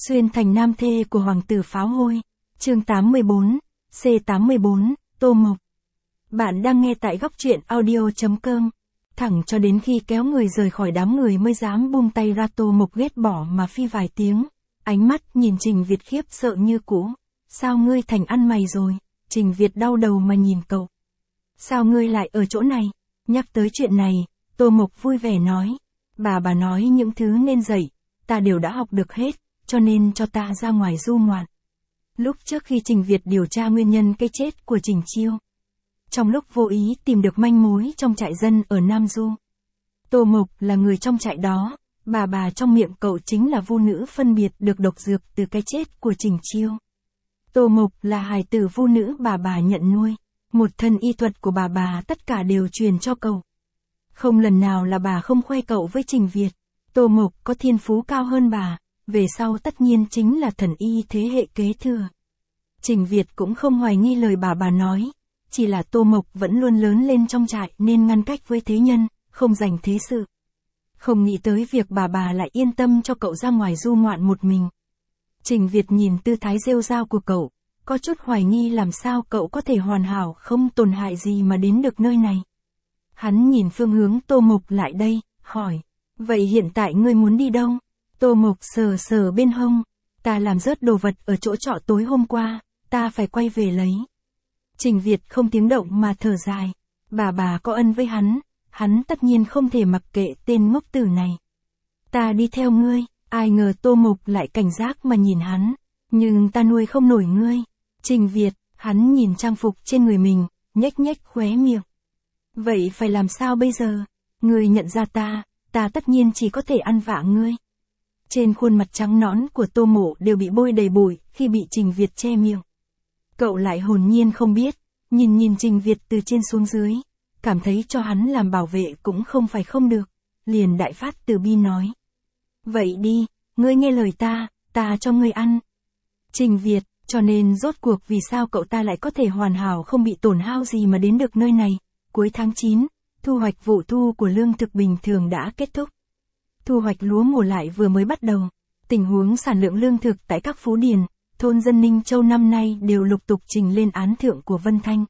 Xuyên thành nam thê của hoàng tử pháo hôi. Chương 84, C84, Tô Mộc. Bạn đang nghe tại góc truyện audio.com. Thẳng cho đến khi kéo người rời khỏi đám người mới dám buông tay ra. Tô Mộc ghét bỏ mà phi vài tiếng. Ánh mắt nhìn Trình Việt khiếp sợ như cũ. Sao ngươi thành ăn mày rồi? Trình Việt đau đầu mà nhìn cậu. Sao ngươi lại ở chỗ này? Nhắc tới chuyện này, Tô Mộc vui vẻ nói. Bà nói những thứ nên dạy, ta đều đã học được hết, cho nên cho ta ra ngoài du ngoạn. Lúc trước khi Trình Việt điều tra nguyên nhân cái chết của Trình Chiêu, trong lúc vô ý tìm được manh mối trong trại dân ở Nam Du. Tô Mộc là người trong trại đó, bà trong miệng cậu chính là vu nữ phân biệt được độc dược từ cái chết của Trình Chiêu. Tô Mộc là hài tử vu nữ bà nhận nuôi, một thân y thuật của bà tất cả đều truyền cho cậu. Không lần nào là bà không khoe cậu với Trình Việt. Tô Mộc có thiên phú cao hơn bà, về sau tất nhiên chính là thần y thế hệ kế thừa. Trình Việt cũng không hoài nghi lời bà nói, chỉ là Tô Mộc vẫn luôn lớn lên trong trại nên ngăn cách với thế nhân, không dành thế sự. Không nghĩ tới việc bà lại yên tâm cho cậu ra ngoài du ngoạn một mình. Trình Việt nhìn tư thái rêu rao của cậu, có chút hoài nghi làm sao cậu có thể hoàn hảo không tổn hại gì mà đến được nơi này. Hắn nhìn phương hướng Tô Mộc lại đây, hỏi, vậy hiện tại ngươi muốn đi đâu? Tô Mộc sờ bên hông, ta làm rớt đồ vật ở chỗ trọ tối hôm qua, ta phải quay về lấy. Trình Việt không tiếng động mà thở dài, bà có ân với hắn tất nhiên không thể mặc kệ tên ngốc tử này. Ta đi theo ngươi, ai ngờ Tô Mộc lại cảnh giác mà nhìn hắn, nhưng ta nuôi không nổi ngươi. Trình Việt, hắn nhìn trang phục trên người mình, nhếch khóe miệng. Vậy phải làm sao bây giờ? Ngươi nhận ra ta tất nhiên chỉ có thể ăn vạ ngươi. Trên khuôn mặt trắng nõn của Tô Mộ đều bị bôi đầy bụi khi bị Trình Việt che miệng. Cậu lại hồn nhiên không biết, nhìn Trình Việt từ trên xuống dưới, cảm thấy cho hắn làm bảo vệ cũng không phải không được, liền đại phát từ bi nói. Vậy đi, ngươi nghe lời ta cho ngươi ăn. Trình Việt, cho nên rốt cuộc vì sao cậu ta lại có thể hoàn hảo không bị tổn hao gì mà đến được nơi này. Cuối tháng 9, thu hoạch vụ thu của lương thực bình thường đã kết thúc. Thu hoạch lúa mùa lại vừa mới bắt đầu. Tình huống sản lượng lương thực tại các phú điền, thôn dân Ninh Châu năm nay đều lục tục trình lên án thượng của Vân Thanh.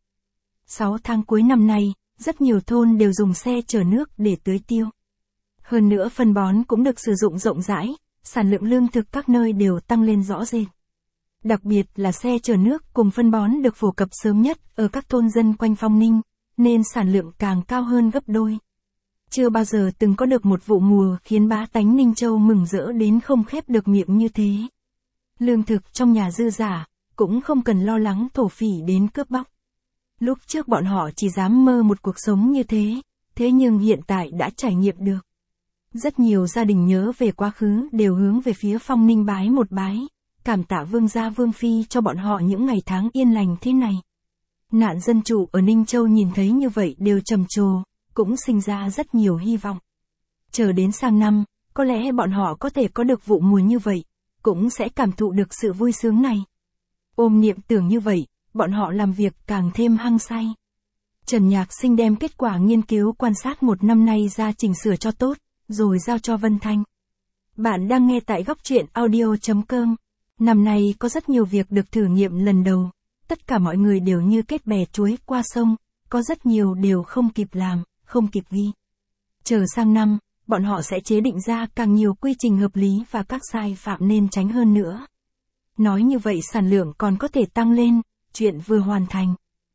6 tháng cuối năm nay, rất nhiều thôn đều dùng xe chở nước để tưới tiêu. Hơn nữa phân bón cũng được sử dụng rộng rãi, sản lượng lương thực các nơi đều tăng lên rõ rệt. Đặc biệt là xe chở nước cùng phân bón được phổ cập sớm nhất ở các thôn dân quanh Phong Ninh, nên sản lượng càng cao hơn gấp đôi. Chưa bao giờ từng có được một vụ mùa khiến bá tánh Ninh Châu mừng rỡ đến không khép được miệng như thế. Lương thực trong nhà dư dả, cũng không cần lo lắng thổ phỉ đến cướp bóc. Lúc trước bọn họ chỉ dám mơ một cuộc sống như thế nhưng hiện tại đã trải nghiệm được. Rất nhiều gia đình nhớ về quá khứ đều hướng về phía Phong Ninh bái một bái, cảm tạ vương gia vương phi cho bọn họ những ngày tháng yên lành thế này. Nạn dân trụ ở Ninh Châu nhìn thấy như vậy đều trầm trồ, cũng sinh ra rất nhiều hy vọng. Chờ đến sang năm, có lẽ bọn họ có thể có được vụ mùa như vậy, cũng sẽ cảm thụ được sự vui sướng này. Ôm niệm tưởng như vậy, bọn họ làm việc càng thêm hăng say. Trần Nhạc Sinh đem kết quả nghiên cứu quan sát một năm nay ra chỉnh sửa cho tốt, rồi giao cho Vân Thanh. Bạn đang nghe tại góc truyện audio.com. Năm nay có rất nhiều việc được thử nghiệm lần đầu. Tất cả mọi người đều như kết bè chuối qua sông, có rất nhiều đều không kịp làm, không kịp ghi. Chờ sang năm, bọn họ sẽ chế định ra càng nhiều quy trình hợp lý và các sai phạm nên tránh hơn nữa. Nói như vậy sản lượng còn có thể tăng lên, chuyện vừa hoàn thành.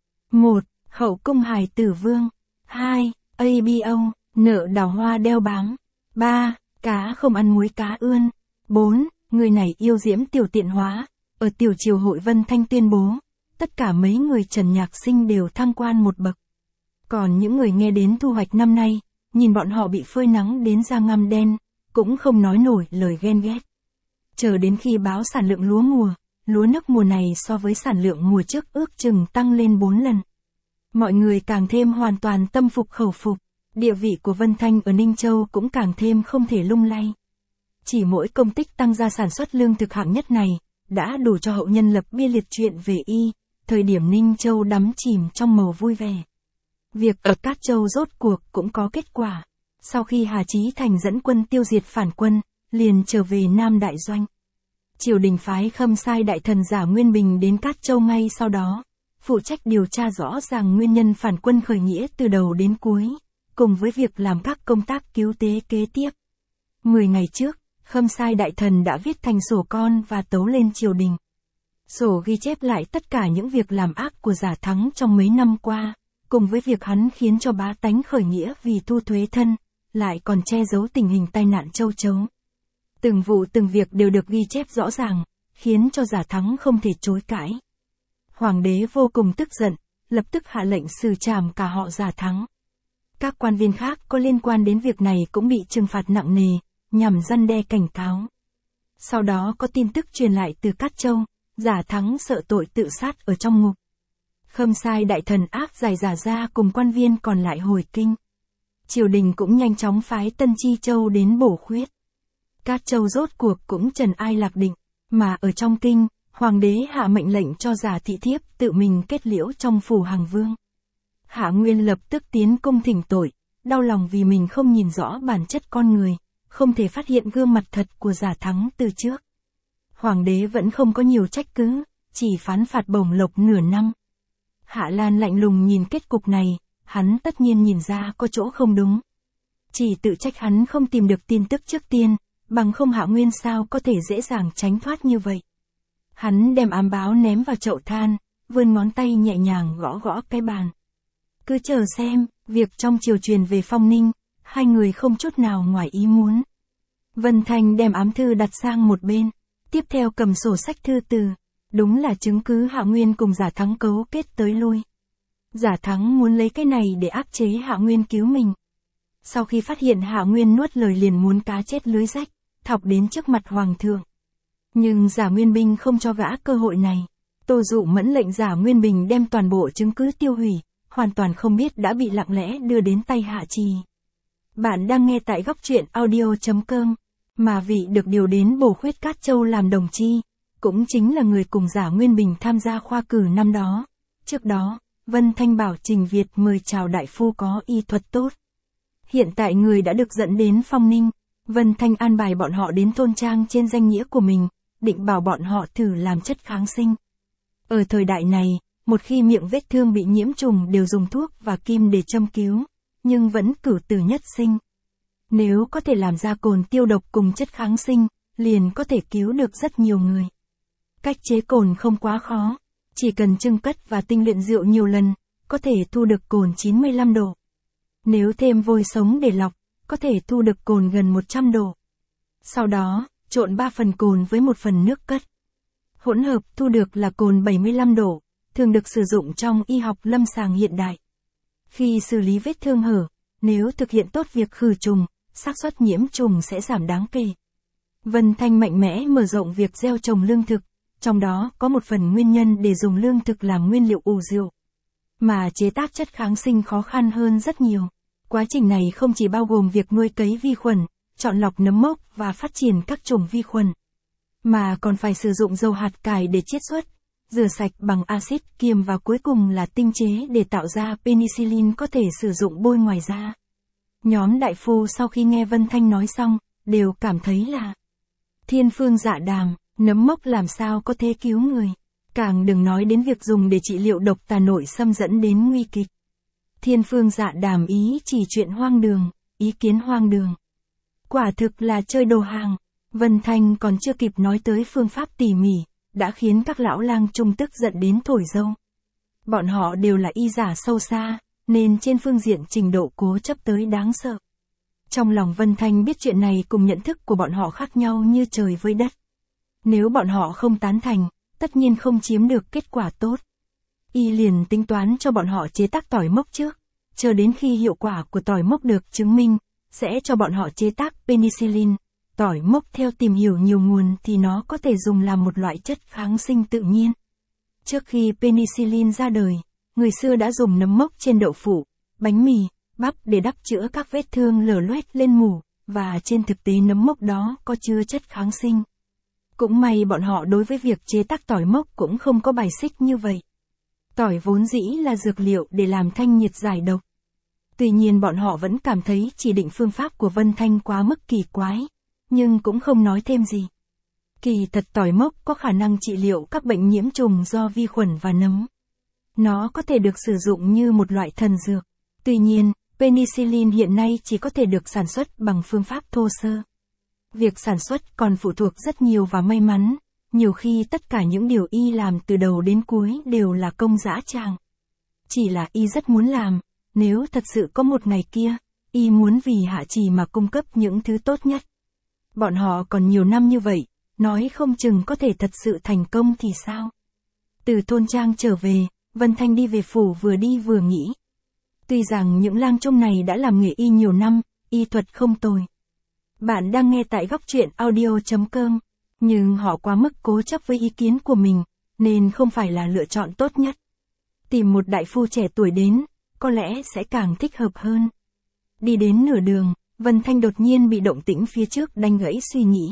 1. Hậu cung hài tử vương. 2. ABO, nợ đào hoa đeo bám. 3. Cá không ăn muối cá ươn. 4. Người này yêu diễm tiểu tiện hóa. Ở tiểu triều hội Vân Thanh tuyên bố, tất cả mấy người Trần Nhạc Sinh đều thăng quan một bậc. Còn những người nghe đến thu hoạch năm nay, nhìn bọn họ bị phơi nắng đến da ngăm đen, cũng không nói nổi lời ghen ghét. Chờ đến khi báo sản lượng lúa nước mùa này so với sản lượng mùa trước ước chừng tăng lên 4 lần. Mọi người càng thêm hoàn toàn tâm phục khẩu phục, địa vị của Vân Thanh ở Ninh Châu cũng càng thêm không thể lung lay. Chỉ mỗi công tích tăng gia sản xuất lương thực hạng nhất này, đã đủ cho hậu nhân lập bia liệt truyện về y, thời điểm Ninh Châu đắm chìm trong màu vui vẻ. Việc ở Cát Châu rốt cuộc cũng có kết quả. Sau khi Hà Chí Thành dẫn quân tiêu diệt phản quân, liền trở về Nam Đại Doanh. Triều đình phái Khâm Sai đại thần Giả Nguyên Bình đến Cát Châu ngay sau đó, phụ trách điều tra rõ ràng nguyên nhân phản quân khởi nghĩa từ đầu đến cuối, cùng với việc làm các công tác cứu tế kế tiếp. 10 ngày trước, Khâm Sai đại thần đã viết thành sổ con và tấu lên triều đình. Sổ ghi chép lại tất cả những việc làm ác của Giả Thắng trong mấy năm qua, cùng với việc hắn khiến cho bá tánh khởi nghĩa vì thu thuế thân, lại còn che giấu tình hình tai nạn châu chấu. Từng vụ từng việc đều được ghi chép rõ ràng, khiến cho Giả Thắng không thể chối cãi. Hoàng đế vô cùng tức giận, lập tức hạ lệnh xử trảm cả họ Giả Thắng. Các quan viên khác có liên quan đến việc này cũng bị trừng phạt nặng nề, nhằm răn đe cảnh cáo. Sau đó có tin tức truyền lại từ Cát Châu, Giả Thắng sợ tội tự sát ở trong ngục. Khâm Sai đại thần áp giải Giả ra cùng quan viên còn lại hồi kinh. Triều đình cũng nhanh chóng phái Tân Chi Châu đến bổ khuyết. Cát Châu rốt cuộc cũng trần ai lạc định, mà ở trong kinh, hoàng đế hạ mệnh lệnh cho Giả thị thiếp tự mình kết liễu trong phủ Hàng Vương. Hạ Nguyên lập tức tiến cung thỉnh tội, đau lòng vì mình không nhìn rõ bản chất con người, không thể phát hiện gương mặt thật của Giả Thắng từ trước. Hoàng đế vẫn không có nhiều trách cứ, chỉ phán phạt bổng lộc nửa năm. Hạ Lan lạnh lùng nhìn kết cục này, hắn tất nhiên nhìn ra có chỗ không đúng. Chỉ tự trách hắn không tìm được tin tức trước tiên, bằng không Hạ Nguyên sao có thể dễ dàng tránh thoát như vậy. Hắn đem ám báo ném vào chậu than, vươn ngón tay nhẹ nhàng gõ gõ cái bàn. Cứ chờ xem, việc trong triều truyền về Phong Ninh, hai người không chút nào ngoài ý muốn. Vân Thanh đem ám thư đặt sang một bên, tiếp theo cầm sổ sách thư từ, đúng là chứng cứ Hạ Nguyên cùng Giả Thắng cấu kết tới lui. Giả Thắng muốn lấy cái này để áp chế Hạ Nguyên cứu mình. Sau khi phát hiện Hạ Nguyên nuốt lời liền muốn cá chết lưới rách, thọc đến trước mặt Hoàng thượng. Nhưng Giả Nguyên Bình không cho gã cơ hội này. Tô Dụ mẫn lệnh Giả Nguyên Bình đem toàn bộ chứng cứ tiêu hủy, hoàn toàn không biết đã bị lặng lẽ đưa đến tay Hạ Trì. Bạn đang nghe tại góc truyện audio.com, mà vị được điều đến bổ khuyết Cát Châu làm đồng chi, cũng chính là người cùng Giả Nguyên Bình tham gia khoa cử năm đó. Trước đó, Vân Thanh bảo Trình Việt mời chào đại phu có y thuật tốt. Hiện tại người đã được dẫn đến Phong Ninh, Vân Thanh an bài bọn họ đến thôn trang trên danh nghĩa của mình, định bảo bọn họ thử làm chất kháng sinh. Ở thời đại này, một khi miệng vết thương bị nhiễm trùng đều dùng thuốc và kim để châm cứu, nhưng vẫn cửu tử nhất sinh. Nếu có thể làm ra cồn tiêu độc cùng chất kháng sinh, liền có thể cứu được rất nhiều người. Cách chế cồn không quá khó, chỉ cần chưng cất và tinh luyện rượu nhiều lần, có thể thu được cồn 95 độ. Nếu thêm vôi sống để lọc, có thể thu được cồn gần 100 độ. Sau đó, trộn 3 phần cồn với 1 phần nước cất. Hỗn hợp thu được là cồn 75 độ, thường được sử dụng trong y học lâm sàng hiện đại. Khi xử lý vết thương hở, nếu thực hiện tốt việc khử trùng, xác suất nhiễm trùng sẽ giảm đáng kể. Vân Thanh mạnh mẽ mở rộng việc gieo trồng lương thực, trong đó có một phần nguyên nhân để dùng lương thực làm nguyên liệu ủ rượu. Mà chế tác chất kháng sinh khó khăn hơn rất nhiều. Quá trình này không chỉ bao gồm việc nuôi cấy vi khuẩn, chọn lọc nấm mốc và phát triển các chủng vi khuẩn, mà còn phải sử dụng dầu hạt cải để chiết xuất, rửa sạch bằng axit kiềm và cuối cùng là tinh chế để tạo ra penicillin có thể sử dụng bôi ngoài da. Nhóm đại phu sau khi nghe Vân Thanh nói xong, đều cảm thấy là thiên phương dạ đàm, nấm mốc làm sao có thể cứu người. Càng đừng nói đến việc dùng để trị liệu độc tà nội xâm dẫn đến nguy kịch. Thiên phương dạ đàm ý chỉ chuyện hoang đường, ý kiến hoang đường. Quả thực là chơi đồ hàng. Vân Thanh còn chưa kịp nói tới phương pháp tỉ mỉ, đã khiến các lão lang trung tức giận đến thổi dâu. Bọn họ đều là y giả sâu xa, nên trên phương diện trình độ cố chấp tới đáng sợ. Trong lòng Vân Thanh biết chuyện này cùng nhận thức của bọn họ khác nhau như trời với đất. Nếu bọn họ không tán thành, tất nhiên không chiếm được kết quả tốt. Y liền tính toán cho bọn họ chế tác tỏi mốc trước, chờ đến khi hiệu quả của tỏi mốc được chứng minh, sẽ cho bọn họ chế tác penicillin. Tỏi mốc theo tìm hiểu nhiều nguồn thì nó có thể dùng làm một loại chất kháng sinh tự nhiên. Trước khi penicillin ra đời, người xưa đã dùng nấm mốc trên đậu phụ, bánh mì, bắp để đắp chữa các vết thương lở loét lên mủ, và trên thực tế nấm mốc đó có chứa chất kháng sinh. Cũng may bọn họ đối với việc chế tác tỏi mốc cũng không có bài xích như vậy. Tỏi vốn dĩ là dược liệu để làm thanh nhiệt giải độc. Tuy nhiên bọn họ vẫn cảm thấy chỉ định phương pháp của Vân Thanh quá mức kỳ quái, nhưng cũng không nói thêm gì. Kỳ thật tỏi mốc có khả năng trị liệu các bệnh nhiễm trùng do vi khuẩn và nấm. Nó có thể được sử dụng như một loại thần dược. Tuy nhiên, penicillin hiện nay chỉ có thể được sản xuất bằng phương pháp thô sơ. Việc sản xuất còn phụ thuộc rất nhiều vào may mắn, nhiều khi tất cả những điều y làm từ đầu đến cuối đều là công dã tràng. Chỉ là y rất muốn làm, nếu thật sự có một ngày kia, y muốn vì Hạ Trì mà cung cấp những thứ tốt nhất. Bọn họ còn nhiều năm như vậy, nói không chừng có thể thật sự thành công thì sao? Từ thôn trang trở về, Vân Thanh đi về phủ vừa đi vừa nghĩ. Tuy rằng những lang trung này đã làm nghề y nhiều năm, y thuật không tồi. Bạn đang nghe tại góc truyện audio.com, nhưng họ quá mức cố chấp với ý kiến của mình, nên không phải là lựa chọn tốt nhất. Tìm một đại phu trẻ tuổi đến, có lẽ sẽ càng thích hợp hơn. Đi đến nửa đường, Vân Thanh đột nhiên bị động tĩnh phía trước đánh gãy suy nghĩ.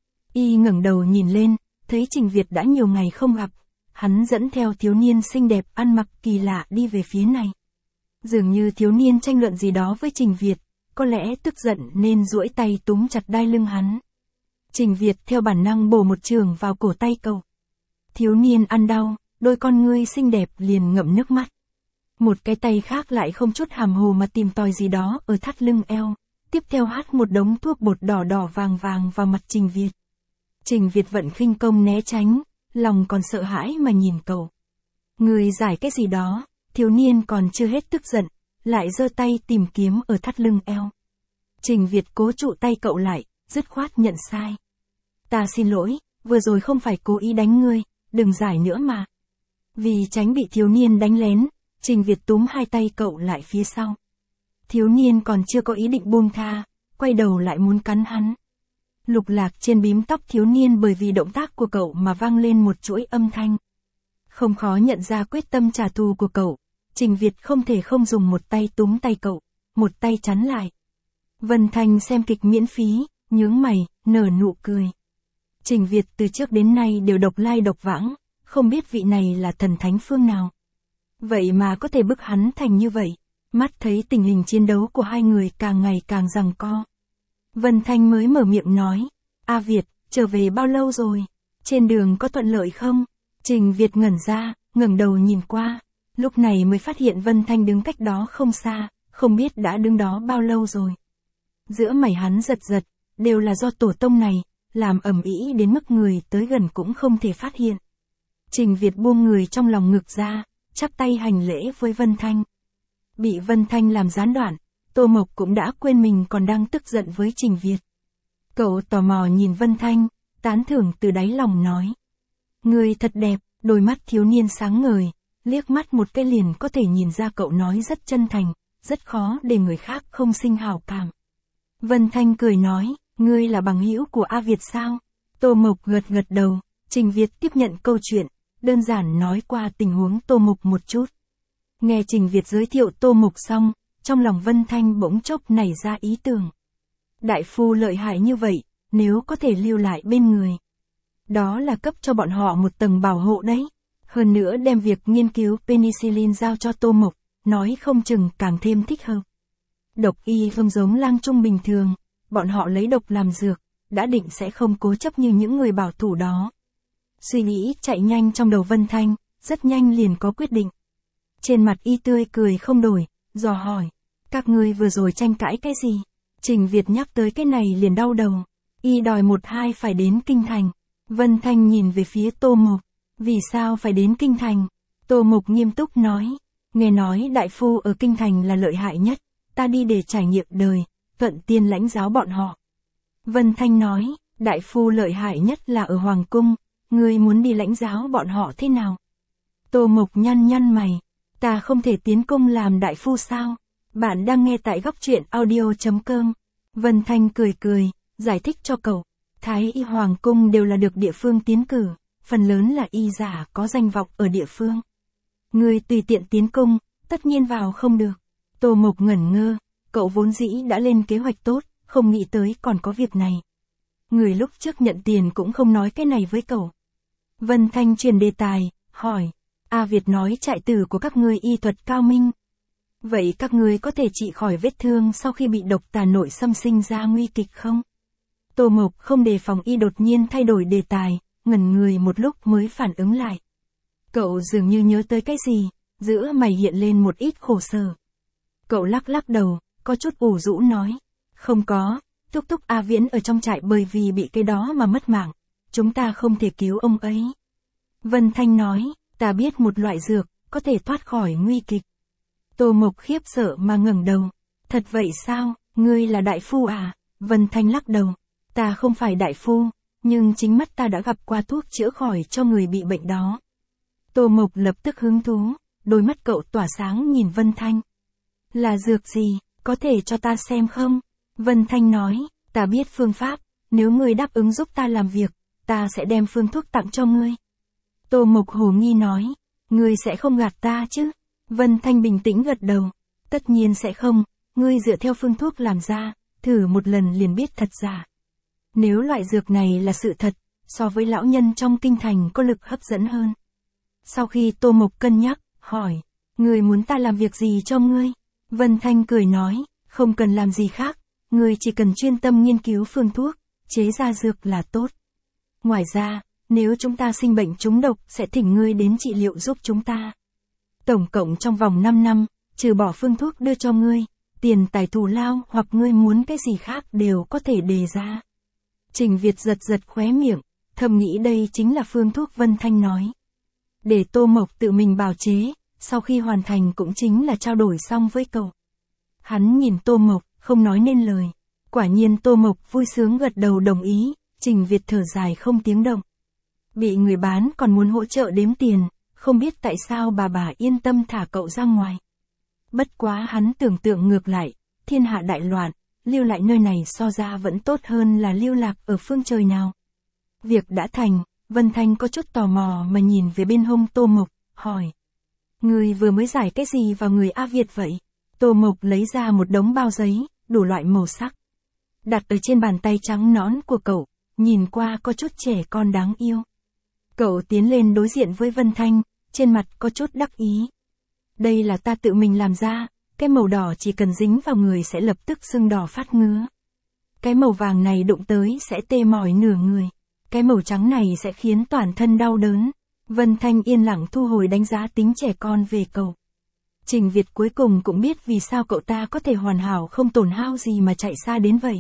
Y ngẩng đầu nhìn lên, thấy Trình Việt đã nhiều ngày không gặp, hắn dẫn theo thiếu niên xinh đẹp ăn mặc kỳ lạ đi về phía này. Dường như thiếu niên tranh luận gì đó với Trình Việt, có lẽ tức giận nên duỗi tay túm chặt đai lưng hắn. Trình Việt theo bản năng bổ một chưởng vào cổ tay cậu. Thiếu niên ăn đau, đôi con ngươi xinh đẹp liền ngậm nước mắt. Một cái tay khác lại không chút hàm hồ mà tìm tòi gì đó ở thắt lưng eo, tiếp theo hắt một đống thuốc bột đỏ đỏ vàng vàng vào mặt Trình Việt. Trình Việt vận khinh công né tránh, lòng còn sợ hãi mà nhìn cậu. Người giải cái gì đó, thiếu niên còn chưa hết tức giận, lại giơ tay tìm kiếm ở thắt lưng eo. Trình Việt cố trụ tay cậu lại, dứt khoát nhận sai. Ta xin lỗi, vừa rồi không phải cố ý đánh ngươi, đừng giải nữa mà. Vì tránh bị thiếu niên đánh lén, Trình Việt túm hai tay cậu lại phía sau. Thiếu niên còn chưa có ý định buông tha, quay đầu lại muốn cắn hắn. Lục lạc trên bím tóc thiếu niên bởi vì động tác của cậu mà vang lên một chuỗi âm thanh. Không khó nhận ra quyết tâm trả thù của cậu, Trình Việt không thể không dùng một tay túm tay cậu, một tay chắn lại. Vân Thanh xem kịch miễn phí, nhướng mày, nở nụ cười. Trình Việt từ trước đến nay đều độc lai độc vãng, không biết vị này là thần thánh phương nào. Vậy mà có thể bức hắn thành như vậy, mắt thấy tình hình chiến đấu của hai người càng ngày càng giằng co. Vân Thanh mới mở miệng nói, A Việt, trở về bao lâu rồi? Trên đường có thuận lợi không? Trình Việt ngẩn ra, ngẩng đầu nhìn qua, lúc này mới phát hiện Vân Thanh đứng cách đó không xa, không biết đã đứng đó bao lâu rồi. Giữa mày hắn giật giật, đều là do tổ tông này, làm ầm ĩ đến mức người tới gần cũng không thể phát hiện. Trình Việt buông người trong lòng ngực ra, chắp tay hành lễ với Vân Thanh. Bị Vân Thanh làm gián đoạn, Tô Mộc cũng đã quên mình còn đang tức giận với Trình Việt. Cậu tò mò nhìn Vân Thanh, tán thưởng từ đáy lòng nói. Người thật đẹp, đôi mắt thiếu niên sáng ngời, liếc mắt một cái liền có thể nhìn ra cậu nói rất chân thành, rất khó để người khác không sinh hảo cảm. Vân Thanh cười nói, ngươi là bằng hữu của A Việt sao? Tô Mộc gật gật đầu, Trình Việt tiếp nhận câu chuyện, đơn giản nói qua tình huống Tô Mộc một chút. Nghe Trình Việt giới thiệu Tô Mộc xong, trong lòng Vân Thanh bỗng chốc nảy ra ý tưởng. Đại phu lợi hại như vậy, nếu có thể lưu lại bên người. Đó là cấp cho bọn họ một tầng bảo hộ đấy. Hơn nữa đem việc nghiên cứu penicillin giao cho Tô Mộc, nói không chừng càng thêm thích hợp. Độc y không giống lang trung bình thường, bọn họ lấy độc làm dược, đã định sẽ không cố chấp như những người bảo thủ đó. Suy nghĩ chạy nhanh trong đầu Vân Thanh, rất nhanh liền có quyết định. Trên mặt y tươi cười không đổi, dò hỏi, các ngươi vừa rồi tranh cãi cái gì? Trình Việt nhắc tới cái này liền đau đầu, y đòi một hai phải đến kinh thành. Vân Thanh nhìn về phía Tô Mộc, vì sao phải đến kinh thành? Tô Mộc nghiêm túc nói, nghe nói đại phu ở kinh thành là lợi hại nhất, ta đi để trải nghiệm đời, thuận tiên lãnh giáo bọn họ. Vân Thanh nói, đại phu lợi hại nhất là ở Hoàng Cung, ngươi muốn đi lãnh giáo bọn họ thế nào? Tô Mộc nhăn nhăn mày, ta không thể tiến cung làm đại phu sao? Bạn đang nghe tại góc truyện audio.com. Vân Thanh cười cười, giải thích cho cậu, Thái y Hoàng Cung đều là được địa phương tiến cử, phần lớn là y giả có danh vọng ở địa phương. Ngươi tùy tiện tiến cung, tất nhiên vào không được. Tô Mộc ngẩn ngơ, cậu vốn dĩ đã lên kế hoạch tốt, không nghĩ tới còn có việc này. Người lúc trước nhận tiền cũng không nói cái này với cậu. Vân Thanh truyền đề tài, hỏi, A Việt nói trại tử của các ngươi y thuật cao minh. Vậy các ngươi có thể trị khỏi vết thương sau khi bị độc tà nội xâm sinh ra nguy kịch không? Tô Mộc không đề phòng y đột nhiên thay đổi đề tài, ngẩn người một lúc mới phản ứng lại. Cậu dường như nhớ tới cái gì, giữa mày hiện lên một ít khổ sở. Cậu lắc lắc đầu, có chút ủ rũ nói. Không có, Thúc Thúc A Viễn ở trong trại bởi vì bị cái đó mà mất mạng. Chúng ta không thể cứu ông ấy. Vân Thanh nói, ta biết một loại dược, có thể thoát khỏi nguy kịch. Tô Mộc khiếp sợ mà ngẩng đầu. Thật vậy sao, ngươi là đại phu à? Vân Thanh lắc đầu. Ta không phải đại phu, nhưng chính mắt ta đã gặp qua thuốc chữa khỏi cho người bị bệnh đó. Tô Mộc lập tức hứng thú, đôi mắt cậu tỏa sáng nhìn Vân Thanh. Là dược gì, có thể cho ta xem không? Vân Thanh nói, ta biết phương pháp, nếu ngươi đáp ứng giúp ta làm việc, ta sẽ đem phương thuốc tặng cho ngươi. Tô Mộc hồ nghi nói, ngươi sẽ không gạt ta chứ? Vân Thanh bình tĩnh gật đầu, tất nhiên sẽ không, ngươi dựa theo phương thuốc làm ra, thử một lần liền biết thật giả. Nếu loại dược này là sự thật, so với lão nhân trong kinh thành có lực hấp dẫn hơn. Sau khi Tô Mộc cân nhắc, hỏi, ngươi muốn ta làm việc gì cho ngươi? Vân Thanh cười nói, không cần làm gì khác, ngươi chỉ cần chuyên tâm nghiên cứu phương thuốc, chế ra dược là tốt. Ngoài ra, nếu chúng ta sinh bệnh trúng độc sẽ thỉnh ngươi đến trị liệu giúp chúng ta. Tổng cộng trong vòng 5 năm, trừ bỏ phương thuốc đưa cho ngươi, tiền tài thù lao hoặc ngươi muốn cái gì khác đều có thể đề ra. Trình Việt giật giật khóe miệng, thầm nghĩ đây chính là phương thuốc Vân Thanh nói. Để Tô Mộc tự mình bào chế, sau khi hoàn thành cũng chính là trao đổi xong với cậu. Hắn nhìn Tô Mộc, không nói nên lời. Quả nhiên Tô Mộc vui sướng gật đầu đồng ý, Trình Việt thở dài không tiếng động. Bị người bán còn muốn hỗ trợ đếm tiền, không biết tại sao bà yên tâm thả cậu ra ngoài. Bất quá hắn tưởng tượng ngược lại, thiên hạ đại loạn, lưu lại nơi này so ra vẫn tốt hơn là lưu lạc ở phương trời nào. Việc đã thành, Vân Thanh có chút tò mò mà nhìn về bên hông Tô Mộc, hỏi. Người vừa mới giải cái gì vào người A Việt vậy? Tô Mộc lấy ra một đống bao giấy, đủ loại màu sắc. Đặt ở trên bàn tay trắng nõn của cậu, nhìn qua có chút trẻ con đáng yêu. Cậu tiến lên đối diện với Vân Thanh, trên mặt có chút đắc ý. Đây là ta tự mình làm ra, cái màu đỏ chỉ cần dính vào người sẽ lập tức sưng đỏ phát ngứa. Cái màu vàng này đụng tới sẽ tê mỏi nửa người. Cái màu trắng này sẽ khiến toàn thân đau đớn. Vân Thanh yên lặng thu hồi đánh giá tính trẻ con về cậu. Trình Việt cuối cùng cũng biết vì sao cậu ta có thể hoàn hảo không tổn hao gì mà chạy xa đến vậy.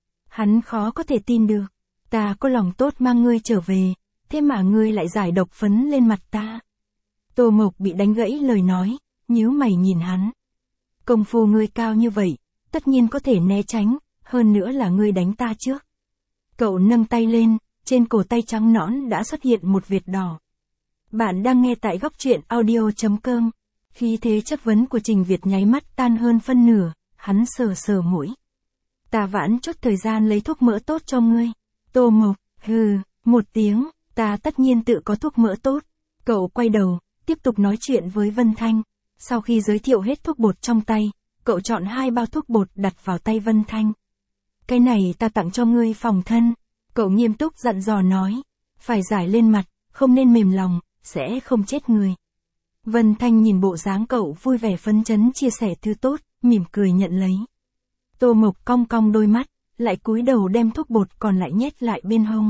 Hắn khó có thể tin được. Ta có lòng tốt mang ngươi trở về, thế mà ngươi lại giải độc phấn lên mặt ta. Tô Mộc bị đánh gãy lời nói, nhíu mày nhìn hắn. Công phu ngươi cao như vậy, tất nhiên có thể né tránh, hơn nữa là ngươi đánh ta trước. Cậu nâng tay lên, trên cổ tay trắng nõn đã xuất hiện một vệt đỏ. Bạn đang nghe tại góc truyện audio.com. Khí thế chất vấn của Trình Việt nháy mắt tan hơn phân nửa, hắn sờ sờ mũi. Ta vãn chút thời gian lấy thuốc mỡ tốt cho ngươi. Tô Mộc, hừ, một tiếng, ta tất nhiên tự có thuốc mỡ tốt. Cậu quay đầu, tiếp tục nói chuyện với Vân Thanh. Sau khi giới thiệu hết thuốc bột trong tay, cậu chọn 2 bao thuốc bột đặt vào tay Vân Thanh. Cái này ta tặng cho ngươi phòng thân. Cậu nghiêm túc dặn dò nói. Phải rải lên mặt, không nên mềm lòng, sẽ không chết người. Vân Thanh nhìn bộ dáng cậu vui vẻ phấn chấn chia sẻ thứ tốt, mỉm cười nhận lấy. Tô Mộc cong cong đôi mắt, lại cúi đầu đem thuốc bột còn lại nhét lại bên hông.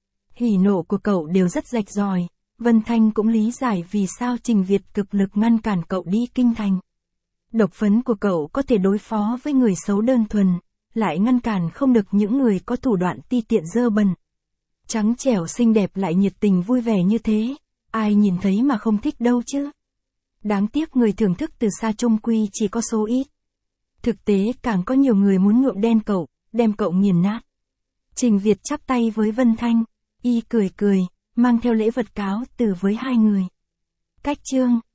Hỉ nộ của cậu đều rất rạch ròi. Vân Thanh cũng lý giải vì sao Trình Việt cực lực ngăn cản cậu đi kinh thành. Độc phấn của cậu có thể đối phó với người xấu đơn thuần, lại ngăn cản không được những người có thủ đoạn ti tiện dơ bẩn. Trắng trẻo xinh đẹp lại nhiệt tình vui vẻ như thế, ai nhìn thấy mà không thích đâu chứ. Đáng tiếc người thưởng thức từ xa chung quy chỉ có số ít. Thực tế càng có nhiều người muốn nhuộm đen cậu, đem cậu nghiền nát. Trình Việt chắp tay với Vân Thanh, y cười cười, mang theo lễ vật cáo từ với hai người. Cách chương